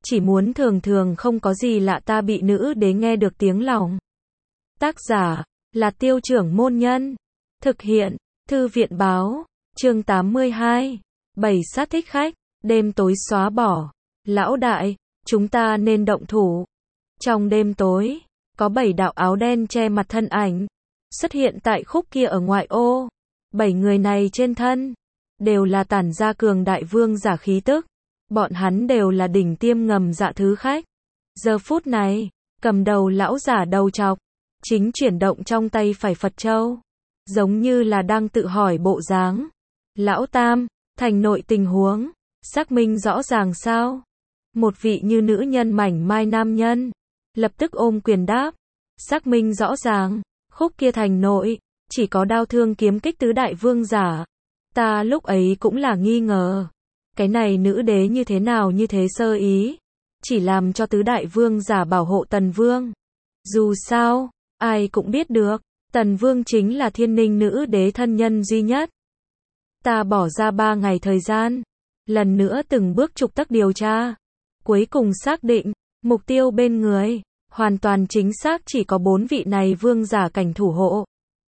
chỉ muốn thường thường không có gì lạ ta bị nữ đế nghe được tiếng lòng. Tác giả là Tiêu Trưởng Môn Nhân. Thực hiện Thư viện Báo. Chương 82. 7 sát thích khách. Đêm tối xóa bỏ. Lão đại, chúng ta nên động thủ. Trong đêm tối, có 7 đạo áo đen che mặt thân ảnh xuất hiện tại khúc kia ở ngoại ô. 7 người này trên thân đều là tản ra cường đại vương giả khí tức. Bọn hắn đều là đỉnh tiêm ngầm dạ thứ khách. Giờ phút này, cầm đầu lão giả đầu trọc, chính chuyển động trong tay phải Phật châu, giống như là đang tự hỏi bộ dáng. Lão Tam, thành nội tình huống, xác minh rõ ràng sao? Một vị như nữ nhân mảnh mai nam nhân, lập tức ôm quyền đáp. Xác minh rõ ràng, khúc kia thành nội, chỉ có đao thương kiếm kích tứ đại vương giả. Ta lúc ấy cũng là nghi ngờ. Cái này nữ đế như thế nào như thế sơ ý, chỉ làm cho tứ đại vương giả bảo hộ Tần Vương. Dù sao, ai cũng biết được, Tần Vương chính là Thiên Ninh nữ đế thân nhân duy nhất. Ta bỏ ra 3 ngày thời gian, lần nữa từng bước trục tắc điều tra, cuối cùng xác định, mục tiêu bên người, hoàn toàn chính xác chỉ có 4 vị này vương giả cảnh thủ hộ.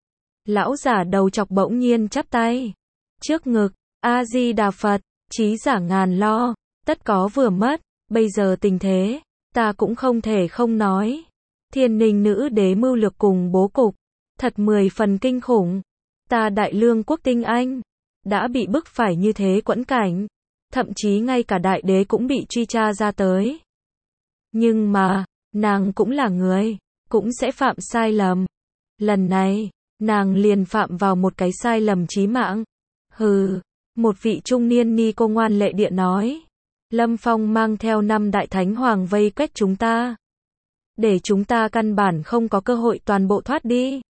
Lão giả đầu chọc bỗng nhiên chắp tay trước ngực, A-di-đà Phật, trí giả ngàn lo, tất có vừa mất, bây giờ tình thế, ta cũng không thể không nói. Thiên Ninh nữ đế mưu lược cùng bố cục, thật 10 phần kinh khủng. Ta Đại Lương quốc tinh anh, đã bị bức phải như thế quẫn cảnh, thậm chí ngay cả đại đế cũng bị truy tra ra tới. Nhưng mà, nàng cũng là người, cũng sẽ phạm sai lầm. Lần này, nàng liền phạm vào một cái sai lầm chí mạng. Hừ. Một vị trung niên ni cô ngoan lệ địa nói. Lâm Phong mang theo 5 đại thánh hoàng vây quét chúng ta, để chúng ta căn bản không có cơ hội toàn bộ thoát đi.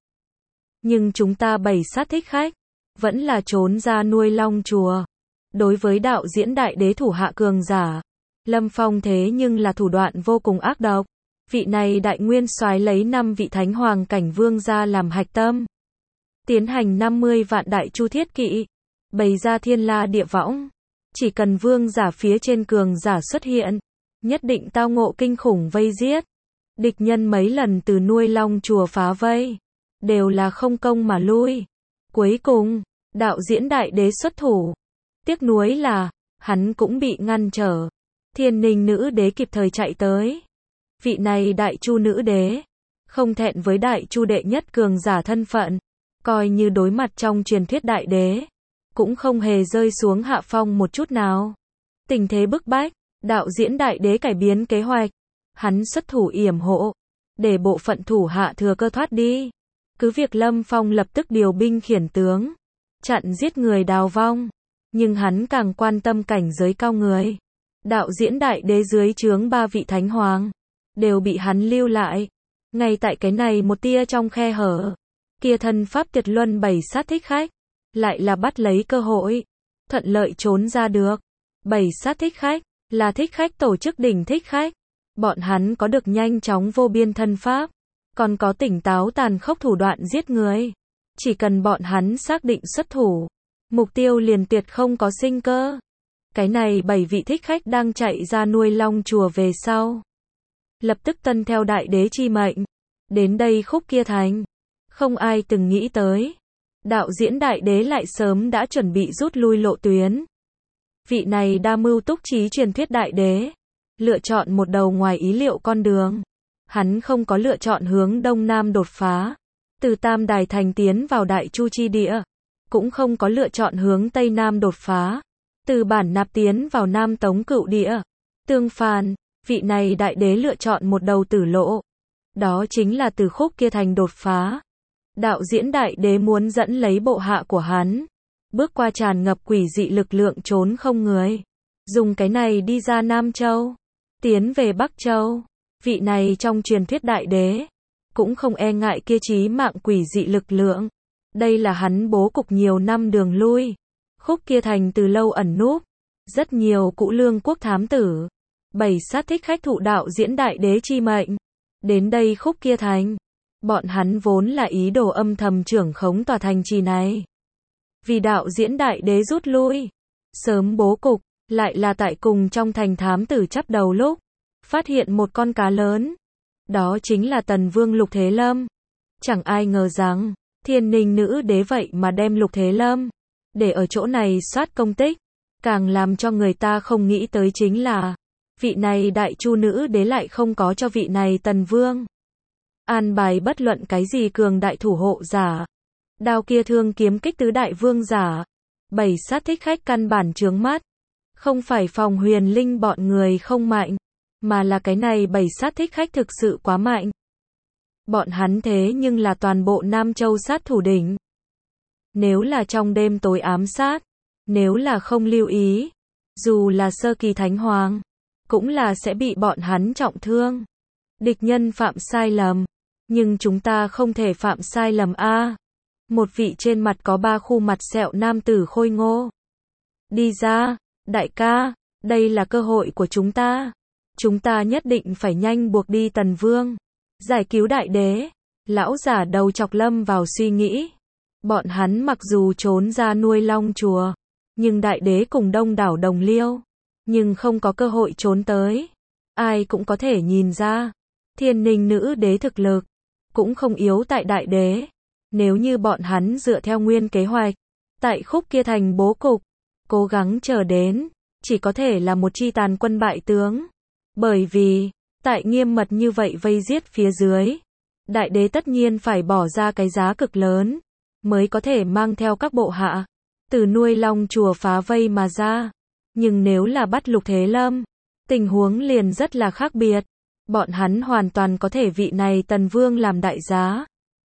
Nhưng chúng ta 7 sát thích khách, vẫn là trốn ra nuôi long chùa. Đối với đạo diễn đại đế thủ hạ cường giả, Lâm Phong thế nhưng là thủ đoạn vô cùng ác độc. Vị này đại nguyên soái lấy 5 vị thánh hoàng cảnh vương ra làm hạch tâm, tiến hành 50 vạn đại chu thiết kỵ, bày ra thiên la địa võng. Chỉ cần vương giả phía trên cường giả xuất hiện, nhất định tao ngộ kinh khủng vây giết. Địch nhân mấy lần từ nuôi long chùa phá vây, đều là không công mà lui. Cuối cùng, đạo diễn đại đế xuất thủ. Tiếc nuối là, hắn cũng bị ngăn trở. Thiên Ninh nữ đế kịp thời chạy tới. Vị này đại chu nữ đế, không thẹn với đại chu đệ nhất cường giả thân phận, coi như đối mặt trong truyền thuyết đại đế, cũng không hề rơi xuống hạ phong một chút nào. Tình thế bức bách, đạo diễn đại đế cải biến kế hoạch. Hắn xuất thủ yểm hộ, để bộ phận thủ hạ thừa cơ thoát đi. Cứ việc Lâm Phong lập tức điều binh khiển tướng, chặn giết người đào vong. Nhưng hắn càng quan tâm cảnh giới cao người. Đạo diễn đại đế dưới trướng 3 vị thánh hoàng, đều bị hắn lưu lại. Ngay tại cái này một tia trong khe hở, kia thân pháp tuyệt luân 7 sát thích khách, lại là bắt lấy cơ hội, thuận lợi trốn ra được. 7 sát thích khách, là thích khách tổ chức đỉnh thích khách. Bọn hắn có được nhanh chóng vô biên thân pháp, còn có tỉnh táo tàn khốc thủ đoạn giết người. Chỉ cần bọn hắn xác định xuất thủ, mục tiêu liền tuyệt không có sinh cơ. Cái này 7 vị thích khách đang chạy ra nuôi long chùa về sau, lập tức tuân theo đại đế chi mệnh, đến đây khúc kia thành. Không ai từng nghĩ tới, đạo diễn đại đế lại sớm đã chuẩn bị rút lui lộ tuyến. Vị này đa mưu túc trí truyền thuyết đại đế, lựa chọn một đầu ngoài ý liệu con đường. Hắn không có lựa chọn hướng đông nam đột phá, từ Tam Đài Thành tiến vào Đại Chu chi địa, cũng không có lựa chọn hướng tây nam đột phá, từ Bản Nạp tiến vào Nam Tống Cựu địa. Tương phản, vị này đại đế lựa chọn một đầu tử lộ, đó chính là từ khúc kia thành đột phá. Đạo diễn đại đế muốn dẫn lấy bộ hạ của hắn, bước qua tràn ngập quỷ dị lực lượng trốn không người, dùng cái này đi ra Nam Châu, tiến về Bắc Châu. Vị này trong truyền thuyết đại đế, cũng không e ngại kia chí mạng quỷ dị lực lượng. Đây là hắn bố cục nhiều năm đường lui. Khúc kia thành từ lâu ẩn núp, rất nhiều cũ lương quốc thám tử, 7 sát thích khách thụ đạo diễn đại đế chi mệnh, đến đây khúc kia thành. Bọn hắn vốn là ý đồ âm thầm trưởng khống tòa thành trì này. Vì đạo diễn đại đế rút lui, sớm bố cục, lại là tại cùng trong thành thám tử chắp đầu lúc, phát hiện một con cá lớn. Đó chính là Tần Vương Lục Thế Lâm. Chẳng ai ngờ rằng, Thiên Ninh nữ đế vậy mà đem Lục Thế Lâm để ở chỗ này soát công tích. Càng làm cho người ta không nghĩ tới chính là, vị này Đại Chu nữ đế lại không có cho vị này Tần Vương an bài bất luận cái gì cường đại thủ hộ giả. Đao kia thương kiếm kích tứ đại vương giả. 7 sát thích khách căn bản chướng mắt. Không phải Phòng Huyền Linh bọn người không mạnh, mà là cái này 7 sát thích khách thực sự quá mạnh. Bọn hắn thế nhưng là toàn bộ Nam Châu sát thủ đỉnh. Nếu là trong đêm tối ám sát, nếu là không lưu ý, dù là sơ kỳ thánh hoàng, cũng là sẽ bị bọn hắn trọng thương. Địch nhân phạm sai lầm, nhưng chúng ta không thể phạm sai lầm a. Một vị trên mặt có 3 khu mặt sẹo nam tử khôi ngô đi ra, đại ca, đây là cơ hội của chúng ta. Chúng ta nhất định phải nhanh buộc đi Tần Vương, giải cứu đại đế. Lão giả đầu chọc lâm vào suy nghĩ. Bọn hắn mặc dù trốn ra nuôi long chùa, nhưng đại đế cùng đông đảo đồng liêu, nhưng không có cơ hội trốn tới. Ai cũng có thể nhìn ra, Thiên Ninh nữ đế thực lực cũng không yếu tại đại đế. Nếu như bọn hắn dựa theo nguyên kế hoạch, tại khúc kia thành bố cục, cố gắng chờ đến, chỉ có thể là một chi tàn quân bại tướng. Bởi vì, tại nghiêm mật như vậy vây giết phía dưới, đại đế tất nhiên phải bỏ ra cái giá cực lớn, mới có thể mang theo các bộ hạ, từ nuôi long chùa phá vây mà ra. Nhưng nếu là bắt Lục Thế Lâm, tình huống liền rất là khác biệt. Bọn hắn hoàn toàn có thể vị này Tần Vương làm đại giá,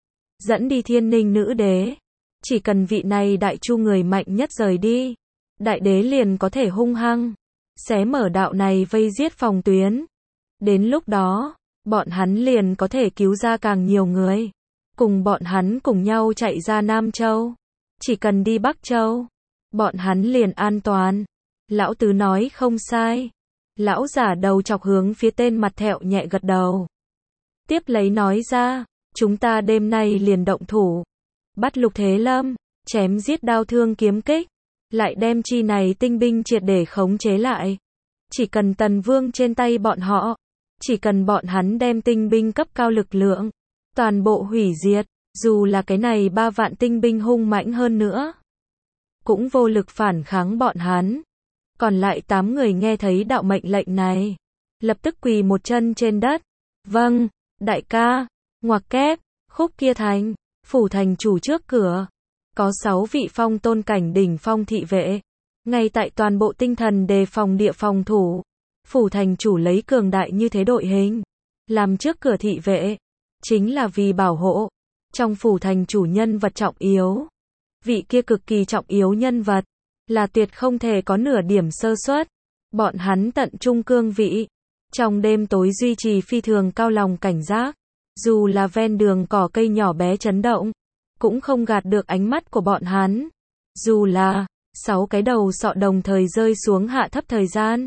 dẫn đi Thiên Ninh nữ đế. Chỉ cần vị này Đại Chu người mạnh nhất rời đi, đại đế liền có thể hung hăng xé mở đạo này vây giết phòng tuyến. Đến lúc đó, bọn hắn liền có thể cứu ra càng nhiều người, cùng bọn hắn cùng nhau chạy ra Nam Châu. Chỉ cần đi Bắc Châu, bọn hắn liền an toàn. Lão tứ nói không sai. Lão giả đầu chọc hướng phía tên mặt thẹo nhẹ gật đầu. Tiếp lấy nói ra, chúng ta đêm nay liền động thủ, bắt Lục Thế Lâm, chém giết đao thương kiếm kích, lại đem chi này tinh binh triệt để khống chế lại. Chỉ cần Tần Vương trên tay bọn họ, chỉ cần bọn hắn đem tinh binh cấp cao lực lượng toàn bộ hủy diệt, dù là cái này 3 vạn tinh binh hung mãnh hơn nữa, cũng vô lực phản kháng bọn hắn. Còn lại 8 người nghe thấy đạo mệnh lệnh này, lập tức quỳ một chân trên đất. Vâng, đại ca. Ngoặc kép, khúc kia thành, phủ thành chủ trước cửa, có 6 vị phong tôn cảnh đỉnh phong thị vệ, ngay tại toàn bộ tinh thần đề phòng địa phòng thủ. Phủ thành chủ lấy cường đại như thế đội hình làm trước cửa thị vệ, chính là vì bảo hộ trong phủ thành chủ nhân vật trọng yếu. Vị kia cực kỳ trọng yếu nhân vật, là tuyệt không thể có nửa điểm sơ suất. Bọn hắn tận trung cương vị, trong đêm tối duy trì phi thường cao lòng cảnh giác. Dù là ven đường cỏ cây nhỏ bé chấn động, cũng không gạt được ánh mắt của bọn hắn. Dù là 6 cái đầu sọ đồng thời rơi xuống hạ thấp thời gian,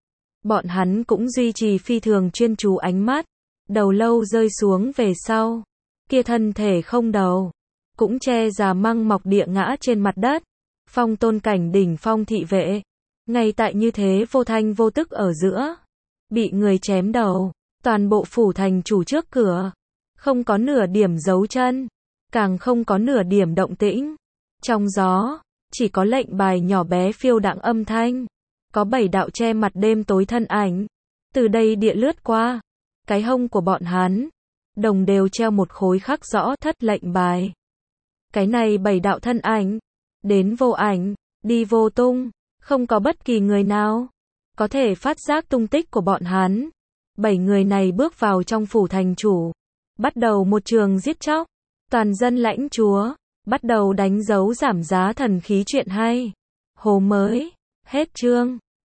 bọn hắn cũng duy trì phi thường chuyên chú ánh mắt. Đầu lâu rơi xuống về sau, kia thân thể không đầu, cũng che già măng mọc địa ngã trên mặt đất. Phong tôn cảnh đỉnh phong thị vệ, ngay tại như thế vô thanh vô tức ở giữa, bị người chém đầu. Toàn bộ phủ thành chủ trước cửa, không có nửa điểm dấu chân, càng không có nửa điểm động tĩnh. Trong gió, chỉ có lệnh bài nhỏ bé phiêu đãng âm thanh, có 7 đạo che mặt đêm tối thân ảnh, từ đây địa lướt qua. Cái hông của bọn hắn, đồng đều treo một khối khắc rõ thất lệnh bài. Cái này 7 đạo thân ảnh, đến vô ảnh, đi vô tung, không có bất kỳ người nào có thể phát giác tung tích của bọn hắn. 7 người này bước vào trong phủ thành chủ, bắt đầu một trường giết chóc, toàn dân lãnh chúa, bắt đầu đánh dấu giảm giá thần khí chuyện hay. Hồ mới, hết chương.